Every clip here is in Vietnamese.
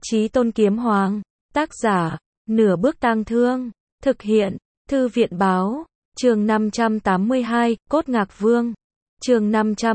Chí Tôn Kiếm Hoàng. Tác giả, Nửa Bước Tang Thương. Thực hiện, Thư viện Báo. Chương 582, Cốt Ngạc Vương. Chương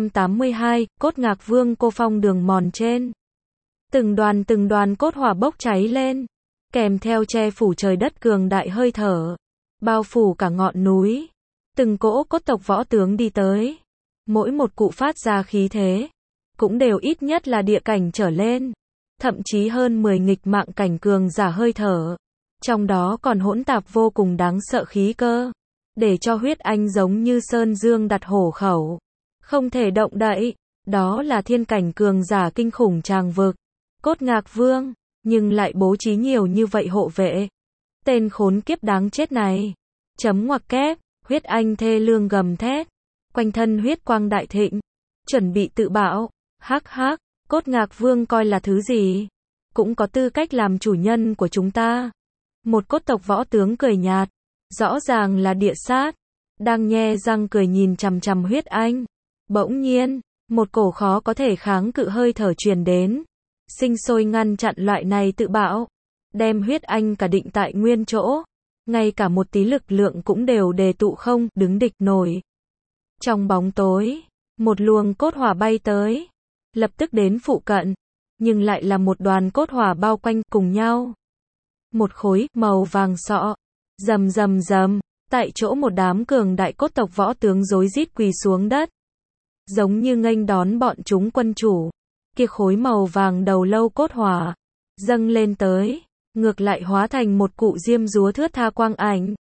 582, Cốt Ngạc Vương. Cô phong đường mòn trên. Từng đoàn cốt hỏa bốc cháy lên, kèm theo che phủ trời đất cường đại hơi thở, bao phủ cả ngọn núi. Từng cỗ cốt tộc võ tướng đi tới, mỗi một cụ phát ra khí thế, cũng đều ít nhất là địa cảnh trở lên, thậm chí hơn 10 nghịch mạng cảnh cường giả hơi thở. Trong đó còn hỗn tạp vô cùng đáng sợ khí cơ, để cho huyết anh giống như sơn dương đặt hổ khẩu, không thể động đậy. Đó là thiên cảnh cường giả kinh khủng tràng vực, Cốt Ngạc Vương, nhưng lại bố trí nhiều như vậy hộ vệ. Tên khốn kiếp đáng chết này. Chấm ngoặc kép, huyết anh thê lương gầm thét, quanh thân huyết quang đại thịnh, chuẩn bị tự bạo. Hắc hắc, Cốt Ngạc Vương coi là thứ gì? Cũng có tư cách làm chủ nhân của chúng ta. Một cốt tộc võ tướng cười nhạt, rõ ràng là địa sát, đang nhe răng cười nhìn chằm chằm huyết anh. Bỗng nhiên, một cổ khó có thể kháng cự hơi thở truyền đến, sinh sôi ngăn chặn loại này tự bạo, đem huyết anh cả định tại nguyên chỗ, ngay cả một tí lực lượng cũng đều đề tụ không đứng địch nổi. Trong bóng tối, một luồng cốt hỏa bay tới, lập tức đến phụ cận, nhưng lại là một đoàn cốt hỏa bao quanh cùng nhau. Một khối màu vàng sọ, rầm rầm rầm, tại chỗ một đám cường đại cốt tộc võ tướng rối rít quỳ xuống đất, giống như nghênh đón bọn chúng quân chủ. Kia khối màu vàng đầu lâu cốt hỏa dâng lên tới, ngược lại hóa thành một cụ diêm dúa thướt tha quang ảnh.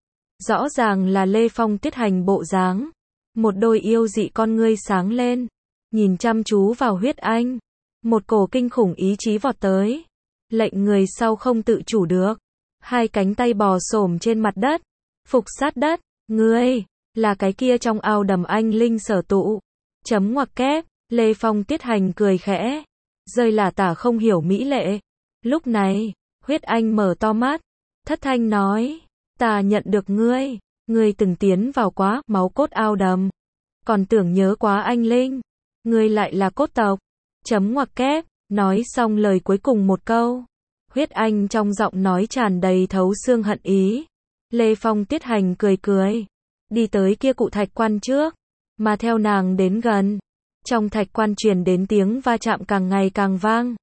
Rõ ràng là Lê Phong tiết hành bộ dáng, một đôi yêu dị con ngươi sáng lên, nhìn chăm chú vào huyết anh, một cổ kinh khủng ý chí vọt tới, lệnh người sau không tự chủ được, hai cánh tay bò xổm trên mặt đất, phục sát đất. Ngươi là cái kia trong ao đầm anh linh sở tụ. Chấm ngoặc kép, Lê Phong tiết hành cười khẽ, rơi là tả không hiểu mỹ lệ. Lúc này, huyết anh mở to mắt, thất thanh nói, ta nhận được ngươi từng tiến vào quá máu cốt ao đầm, còn tưởng nhớ quá anh linh, ngươi lại là cốt tộc. Chấm ngoặc kép, nói xong lời cuối cùng một câu, huyết anh trong giọng nói tràn đầy thấu xương hận ý. Lê Phong tiết hành cười cười, đi tới kia cụ thạch quan trước, mà theo nàng đến gần, trong thạch quan truyền đến tiếng va chạm càng ngày càng vang,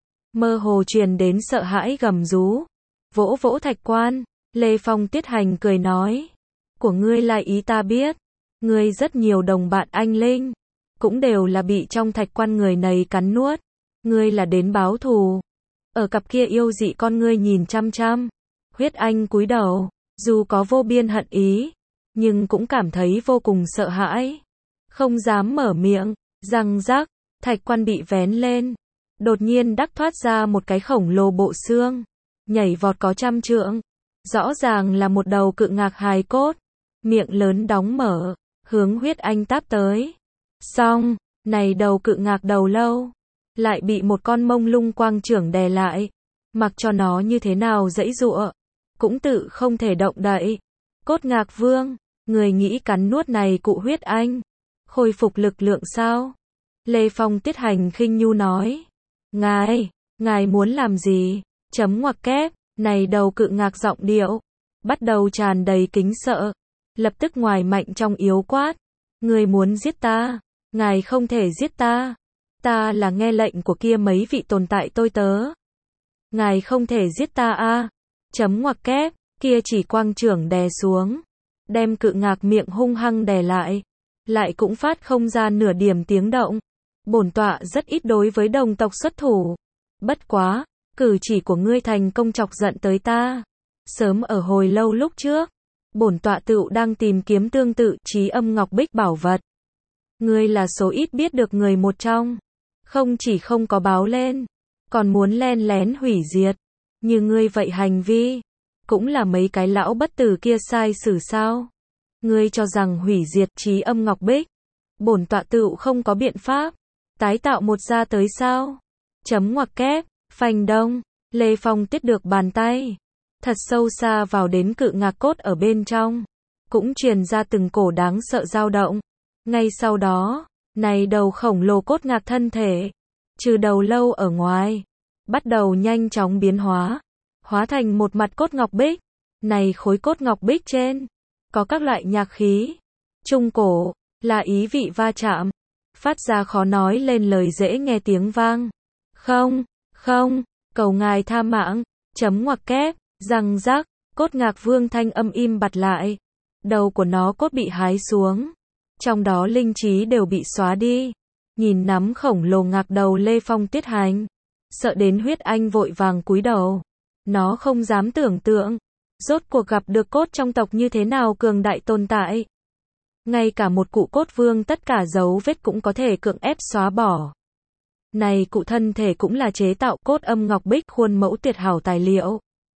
mơ hồ truyền đến sợ hãi gầm rú. Vỗ vỗ thạch quan, Lê Phong tiết hành cười nói, của ngươi là ý ta biết, ngươi rất nhiều đồng bạn anh linh, cũng đều là bị trong thạch quan người này cắn nuốt, ngươi là đến báo thù. Ở cặp kia yêu dị con ngươi nhìn chăm chăm, huyết anh cúi đầu, dù có vô biên hận ý, nhưng cũng cảm thấy vô cùng sợ hãi, không dám mở miệng. Răng rắc, thạch quan bị vén lên, đột nhiên đắc thoát ra một cái khổng lồ bộ xương, nhảy vọt có 100 trượng, rõ ràng là một đầu cự ngạc hài cốt, miệng lớn đóng mở, hướng huyết anh táp tới. Xong, này đầu cự ngạc đầu lâu, lại bị một con mông lung quang trưởng đè lại, mặc cho nó như thế nào giãy giụa, cũng tự không thể động đậy. Cốt Ngạc Vương, người nghĩ cắn nuốt này cụ huyết anh, khôi phục lực lượng sao? Lê Phong tiết hành khinh nhu nói. Ngài muốn làm gì? Chấm ngoặc kép, này đầu cự ngạc giọng điệu, bắt đầu tràn đầy kính sợ, lập tức ngoài mạnh trong yếu quát. Người muốn giết ta? Ngài không thể giết ta. Ta là nghe lệnh của kia mấy vị tồn tại tôi tớ. Ngài không thể giết ta a. Chấm ngoặc kép, kia chỉ quang trưởng đè xuống, đem cự ngạc miệng hung hăng đè lại cũng phát không ra nửa điểm tiếng động. Bổn tọa rất ít đối với đồng tộc xuất thủ. Bất quá, cử chỉ của ngươi thành công chọc giận tới ta. Sớm ở hồi lâu lúc trước, bổn tọa tựu đang tìm kiếm tương tự Chí Âm Ngọc Bích bảo vật. Ngươi là số ít biết được người một trong. Không chỉ không có báo lên, còn muốn len lén hủy diệt. Như ngươi vậy hành vi, cũng là mấy cái lão bất tử kia sai xử sao? Ngươi cho rằng hủy diệt Chí Âm Ngọc Bích, bổn tọa tựu không có biện pháp tái tạo một ra tới sao? Chấm ngoặc kép, phanh đông, Lê Phong tiết được bàn tay, thật sâu xa vào đến cự ngạc cốt ở bên trong, cũng truyền ra từng cổ đáng sợ dao động. Ngay sau đó, này đầu khổng lồ cốt ngạc thân thể, trừ đầu lâu ở ngoài, bắt đầu nhanh chóng biến hóa, hóa thành một mặt cốt ngọc bích. Này khối cốt ngọc bích trên, có các loại nhạc khí, trung cổ, là ý vị va chạm, phát ra khó nói lên lời dễ nghe tiếng vang. Không, không, cầu ngài tha mạng, chấm ngoặc kép, răng rắc, cốt ngạc vương thanh âm im bặt lại. Đầu của nó cốt bị hái xuống, trong đó linh trí đều bị xóa đi. Nhìn nắm khổng lồ ngạc đầu Lê Phong Tiết Hành, sợ đến huyết anh vội vàng cúi đầu. Nó không dám tưởng tượng, rốt cuộc gặp được cốt trong tộc như thế nào cường đại tồn tại. Ngay cả một cụ cốt vương tất cả dấu vết cũng có thể cưỡng ép xóa bỏ. Này cụ thân thể cũng là chế tạo cốt âm ngọc bích khuôn mẫu tuyệt hảo tài liệu.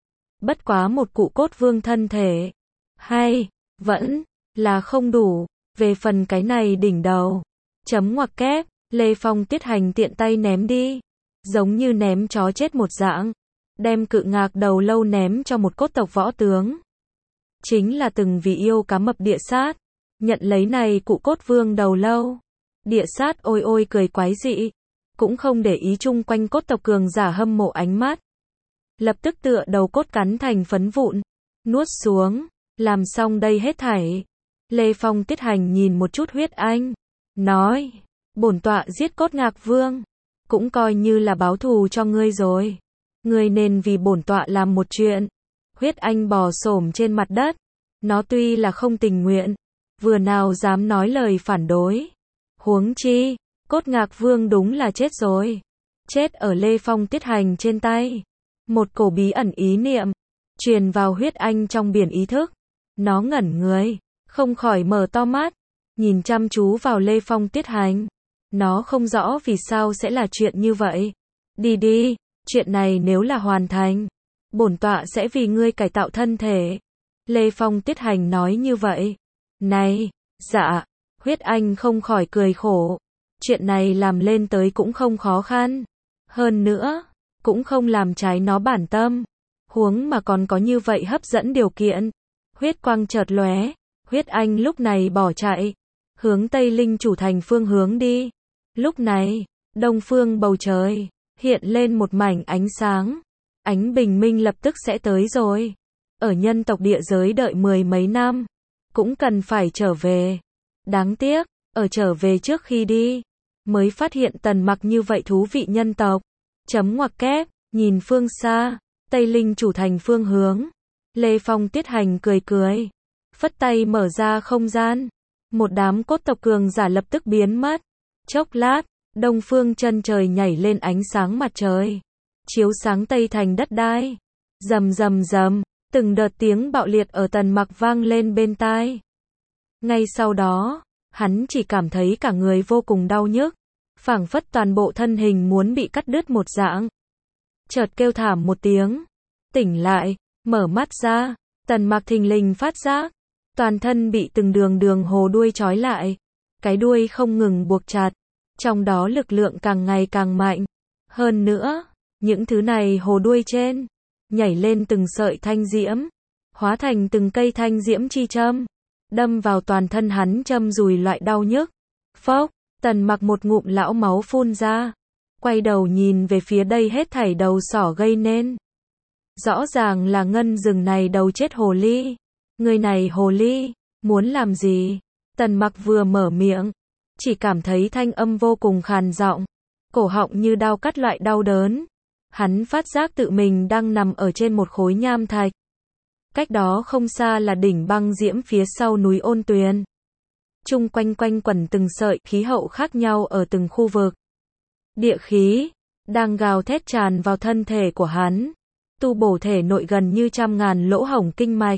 Bất quá một cụ cốt vương thân thể, hay, vẫn, là không đủ. Về phần cái này đỉnh đầu, chấm ngoặc kép, Lê Phong Tiết Hành tiện tay ném đi. Giống như ném chó chết một dạng. Đem cự ngạc đầu lâu ném cho một cốt tộc võ tướng. Chính là từng vì yêu cá mập địa sát. Nhận lấy này cụ cốt vương đầu lâu. Địa sát ôi ôi cười quái dị. Cũng không để ý chung quanh cốt tộc cường giả hâm mộ ánh mắt. Lập tức tựa đầu cốt cắn thành phấn vụn. Nuốt xuống. Làm xong đây hết thảy. Lê Phong Tiết Hành nhìn một chút huyết anh. Nói. Bổn tọa giết cốt ngạc vương. Cũng coi như là báo thù cho ngươi rồi. Ngươi nên vì bổn tọa làm một chuyện. Huyết anh bò xổm trên mặt đất. Nó tuy là không tình nguyện. Vừa nào dám nói lời phản đối. Huống chi. Cốt ngạc vương đúng là chết rồi. Chết ở Lê Phong Tiết Hành trên tay. Một cổ bí ẩn ý niệm. Truyền vào huyết anh trong biển ý thức. Nó ngẩn người. Không khỏi mở to mắt. Nhìn chăm chú vào Lê Phong Tiết Hành. Nó không rõ vì sao sẽ là chuyện như vậy. Đi đi. Chuyện này nếu là hoàn thành. Bổn tọa sẽ vì ngươi cải tạo thân thể. Lê Phong Tiết Hành nói như vậy. Này. Dạ. Huyết anh không khỏi cười khổ. Chuyện này làm lên tới cũng không khó khăn. Hơn nữa. Cũng không làm trái nó bản tâm. Huống mà còn có như vậy hấp dẫn điều kiện. Huyết quang chợt lóe. Huyết anh lúc này bỏ chạy. Hướng Tây Linh Chủ Thành phương hướng đi. Lúc này. Đông phương bầu trời. Hiện lên một mảnh ánh sáng. Ánh bình minh lập tức sẽ tới rồi. Ở nhân tộc địa giới đợi 10 mấy năm. Cũng cần phải trở về. Đáng tiếc. Ở trở về trước khi đi. Mới phát hiện Tần Mặc như vậy thú vị nhân tộc. Chấm ngoặc kép. Nhìn phương xa. Tây Linh Chủ Thành phương hướng. Lê Phong Tiết Hành cười cười. Phất tay mở ra không gian. Một đám cốt tộc cường giả lập tức biến mất. Chốc lát. Đông phương chân trời nhảy lên ánh sáng mặt trời. Chiếu sáng Tây Thành đất đai. Rầm rầm rầm. Từng đợt tiếng bạo liệt ở Tần Mặc vang lên bên tai. Ngay sau đó. Hắn chỉ cảm thấy cả người vô cùng đau nhức. Phảng phất toàn bộ thân hình muốn bị cắt đứt một dạng. Chợt kêu thảm một tiếng. Tỉnh lại. Mở mắt ra. Tần Mặc thình lình phát giác. Toàn thân bị từng đường hồ đuôi trói lại. Cái đuôi không ngừng buộc chặt. Trong đó lực lượng càng ngày càng mạnh. Hơn nữa, những thứ này hồ đuôi trên, nhảy lên từng sợi thanh diễm, hóa thành từng cây thanh diễm chi châm, đâm vào toàn thân hắn châm rùi loại đau nhức. Phốc, Tần Mặc một ngụm lão máu phun ra, quay đầu nhìn về phía đây hết thảy đầu sỏ gây nên. Rõ ràng là ngân rừng này đầu chết hồ ly. Người này hồ ly, muốn làm gì? Tần Mặc vừa mở miệng, chỉ cảm thấy thanh âm vô cùng khàn giọng, cổ họng như đao cắt loại đau đớn. Hắn phát giác tự mình đang nằm ở trên một khối nham thạch. Cách đó không xa là đỉnh băng diễm phía sau núi Ôn Tuyền. Chung quanh quanh quẩn từng sợi khí hậu khác nhau ở từng khu vực. Địa khí đang gào thét tràn vào thân thể của hắn, tu bổ thể nội gần như 100.000 lỗ hổng kinh mạch.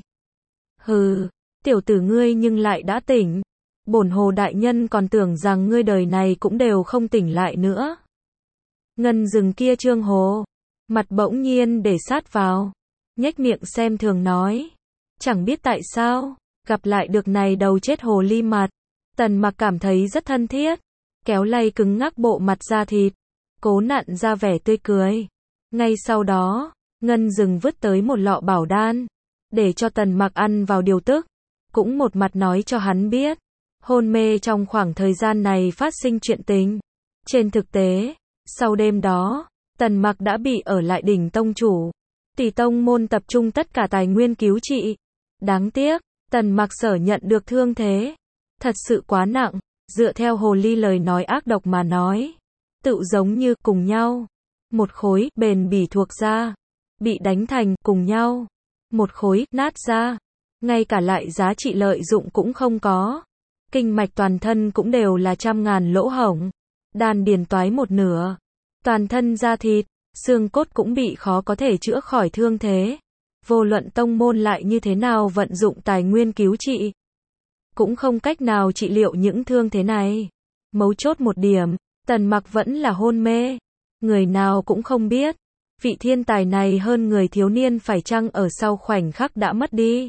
Hừ, tiểu tử ngươi nhưng lại đã tỉnh. Bổn Hồ đại nhân còn tưởng rằng ngươi đời này cũng đều không tỉnh lại nữa. Ngân rừng kia Trương Hồ, mặt bỗng nhiên để sát vào, nhếch miệng xem thường nói. Chẳng biết tại sao, gặp lại được này đầu chết hồ ly mặt. Tần Mặc cảm thấy rất thân thiết, kéo lay cứng ngắc bộ mặt da thịt, cố nặn ra vẻ tươi cười. Ngay sau đó, Ngân rừng vứt tới một lọ bảo đan, để cho Tần Mặc ăn vào điều tức, cũng một mặt nói cho hắn biết. Hôn mê trong khoảng thời gian này phát sinh chuyện tình. Trên thực tế, sau đêm đó, Tần Mặc đã bị ở lại đỉnh tông chủ. Tỷ tông môn tập trung tất cả tài nguyên cứu trị. Đáng tiếc, Tần Mặc sở nhận được thương thế thật sự quá nặng, dựa theo hồ ly lời nói ác độc mà nói, tự giống như cùng nhau, một khối bền bỉ thuộc da, bị đánh thành cùng nhau, một khối nát da, ngay cả lại giá trị lợi dụng cũng không có. Kinh mạch toàn thân cũng đều là trăm ngàn lỗ hổng, đan điền toái một nửa, toàn thân da thịt, xương cốt cũng bị khó có thể chữa khỏi thương thế. Vô luận tông môn lại như thế nào vận dụng tài nguyên cứu trị, cũng không cách nào trị liệu những thương thế này. Mấu chốt một điểm, Tần Mặc vẫn là hôn mê. Người nào cũng không biết, vị thiên tài này hơn người thiếu niên phải chăng ở sau khoảnh khắc đã mất đi.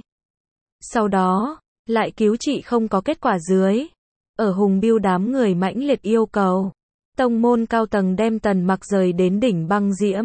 Sau đó, lại cứu trị không có kết quả dưới. Ở Hùng Biêu đám người mãnh liệt yêu cầu, tông môn cao tầng đem Tần Mặc rời đến đỉnh băng diễm.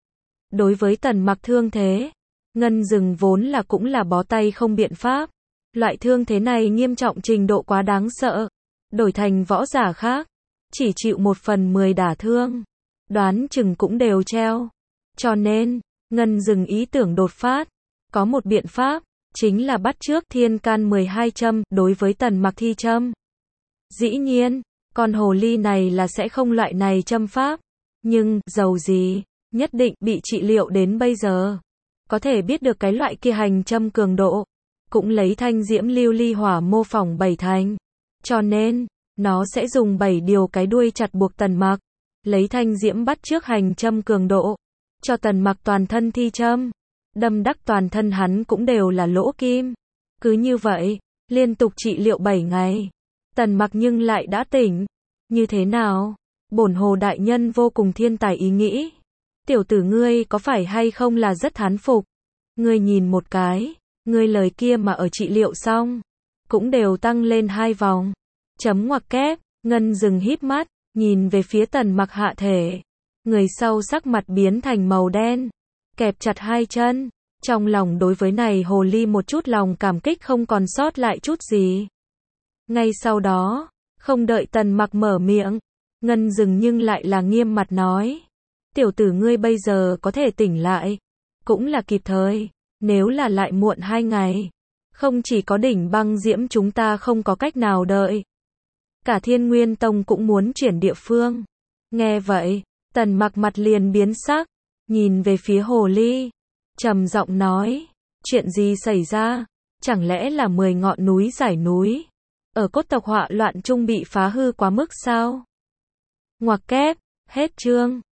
Đối với Tần Mặc thương thế, Ngân Dừng vốn là cũng là bó tay không biện pháp. Loại thương thế này nghiêm trọng trình độ quá đáng sợ. Đổi thành võ giả khác, chỉ chịu 1/10 đả thương, đoán chừng cũng đều treo. Cho nên, Ngân Dừng ý tưởng đột phát, có một biện pháp, chính là bắt chước thiên can 12 châm, đối với Tần Mặc thi châm. Dĩ nhiên, con hồ ly này là sẽ không loại này châm pháp, nhưng, dầu gì, nhất định bị trị liệu đến bây giờ. Có thể biết được cái loại kia hành châm cường độ, cũng lấy thanh diễm lưu ly hỏa mô phỏng 7 thành. Cho nên, nó sẽ dùng 7 điều cái đuôi chặt buộc Tần Mặc, lấy thanh diễm bắt chước hành châm cường độ, cho Tần Mặc toàn thân thi châm. Đâm đắc toàn thân hắn cũng đều là lỗ kim. Cứ như vậy, liên tục trị liệu 7 ngày. Tần Mặc nhưng lại đã tỉnh. Như thế nào? Bổn hồ đại nhân vô cùng thiên tài ý nghĩ. Tiểu tử ngươi có phải hay không là rất thán phục? Ngươi nhìn một cái, ngươi lời kia mà ở trị liệu xong, cũng đều tăng lên 2 vòng. Chấm ngoặc kép, Ngân Dừng híp mắt, nhìn về phía Tần Mặc hạ thể. Người sau sắc mặt biến thành màu đen, kẹp chặt hai chân. Trong lòng đối với này hồ ly một chút lòng cảm kích không còn sót lại chút gì. Ngay sau đó, không đợi Tần Mặc mở miệng, Ngân Dừng nhưng lại là nghiêm mặt nói. Tiểu tử ngươi bây giờ có thể tỉnh lại, cũng là kịp thời. Nếu là lại muộn 2 ngày, không chỉ có đỉnh băng diễm chúng ta không có cách nào đợi, cả Thiên Nguyên Tông cũng muốn chuyển địa phương. Nghe vậy, Tần Mặc mặt liền biến sắc, nhìn về phía hồ ly, trầm giọng nói, chuyện gì xảy ra? Chẳng lẽ là 10 ngọn núi giải núi ở cốt tộc họa loạn trung bị phá hư quá mức sao? Ngoặc kép, hết chương.